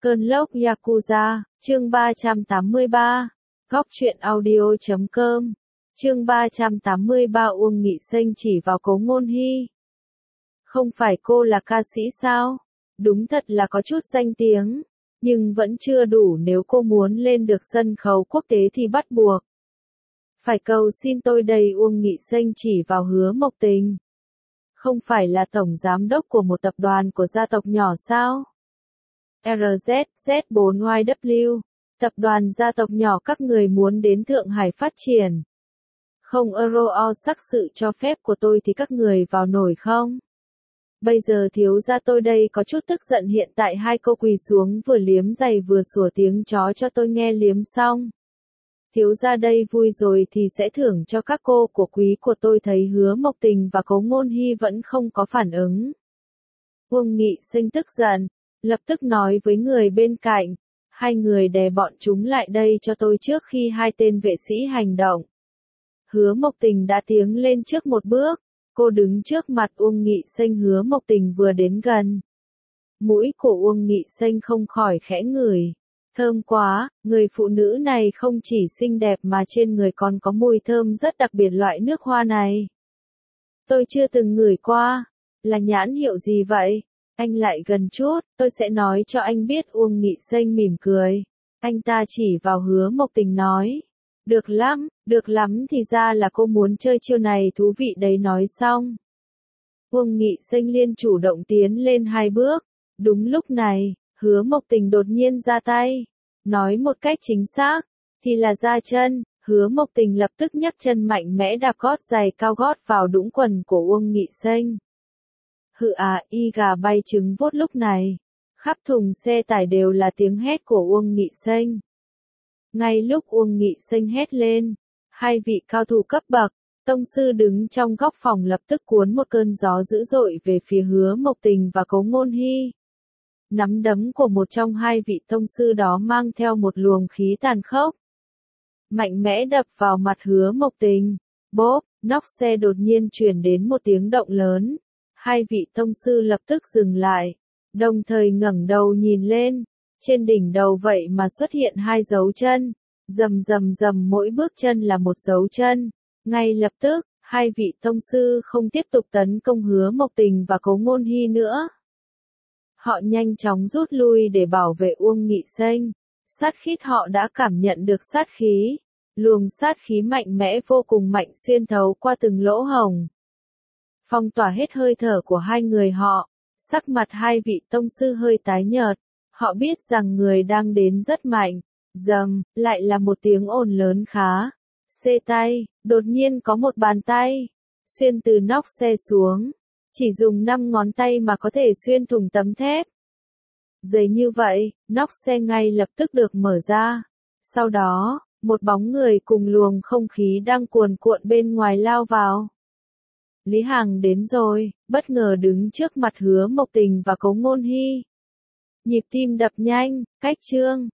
Cơn lốc Yakuza, chương 383, góc truyện audio.com, chương 383 Uông Nghị Xanh chỉ vào Cố Ngôn Hy. Không phải cô là ca sĩ sao? Đúng thật là có chút danh tiếng, nhưng vẫn chưa đủ, nếu cô muốn lên được sân khấu quốc tế thì bắt buộc phải cầu xin tôi đây. Uông Nghị Xanh chỉ vào Hứa Mộc Tình. Không phải là tổng giám đốc của một tập đoàn của gia tộc nhỏ sao? RZZ4YW, tập đoàn gia tộc nhỏ các người muốn đến Thượng Hải phát triển. Không euro sắc sự cho phép của tôi thì các người vào nổi không? Bây giờ thiếu gia tôi đây có chút tức giận, hiện tại hai cô quỳ xuống vừa liếm giày vừa sủa tiếng chó cho tôi nghe. Liếm xong, thiếu gia đây vui rồi thì sẽ thưởng cho các cô của quý của tôi. Thấy Hứa Mộc Tình và Cố Ngôn Hy vẫn không có phản ứng, Uông Nghị Xanh tức giận, lập tức nói với người bên cạnh, hai người đè bọn chúng lại đây cho tôi trước khi hai tên vệ sĩ hành động. Hứa Mộc Tình đã tiến lên trước một bước, cô đứng trước mặt Uông Nghị Xanh. Hứa Mộc Tình vừa đến gần, mũi của Uông Nghị Xanh không khỏi khẽ ngửi. Thơm quá, người phụ nữ này không chỉ xinh đẹp mà trên người còn có mùi thơm rất đặc biệt. Loại nước hoa này tôi chưa từng ngửi qua, là nhãn hiệu gì vậy? Anh lại gần chút, tôi sẽ nói cho anh biết. Uông Nghị Xanh mỉm cười. Anh ta chỉ vào Hứa Mộc Tình nói. Được lắm, thì ra là cô muốn chơi chiêu này, thú vị đấy. Nói xong, Uông Nghị Xanh liên chủ động tiến lên hai bước. Đúng lúc này, Hứa Mộc Tình đột nhiên ra tay. Nói một cách chính xác, thì là ra chân. Hứa Mộc Tình lập tức nhấc chân mạnh mẽ đạp gót giày cao gót vào đũng quần của Uông Nghị Xanh. Hự à, y gà bay trứng vốt. Lúc này, khắp thùng xe tải đều là tiếng hét của Uông Nghị Xanh. Ngay lúc Uông Nghị Xanh hét lên, hai vị cao thủ cấp bậc, tông sư đứng trong góc phòng lập tức cuốn một cơn gió dữ dội về phía Hứa Mộc Tình và Cố Ngôn Hy. Nắm đấm của một trong hai vị tông sư đó mang theo một luồng khí tàn khốc, mạnh mẽ đập vào mặt Hứa Mộc Tình. Bốp, nóc xe đột nhiên truyền đến một tiếng động lớn. Hai vị tông sư lập tức dừng lại, đồng thời ngẩng đầu nhìn lên. Trên đỉnh đầu vậy mà xuất hiện hai dấu chân. Rầm rầm rầm, mỗi bước chân là một dấu chân. Ngay lập tức, hai vị tông sư không tiếp tục tấn công Hứa Mộc Tình và Cố Ngôn Hy nữa. Họ nhanh chóng rút lui để bảo vệ Uông Nghị Xanh. Sát khí, họ đã cảm nhận được sát khí. Luồng sát khí mạnh mẽ vô cùng mạnh xuyên thấu qua từng lỗ hổng, phong tỏa hết hơi thở của hai người họ. Sắc mặt hai vị tông sư hơi tái nhợt. Họ biết rằng người đang đến rất mạnh. Rầm, lại là một tiếng ồn lớn khá. Xê tay, đột nhiên có một bàn tay xuyên từ nóc xe xuống. Chỉ dùng 5 ngón tay mà có thể xuyên thủng tấm thép dày như vậy. Nóc xe ngay lập tức được mở ra. Sau đó, một bóng người cùng luồng không khí đang cuồn cuộn bên ngoài lao vào. Lý Hằng đến rồi, bất ngờ đứng trước mặt Hứa Mộc Tình và Cố Ngôn Hy. Nhịp tim đập nhanh, cách chương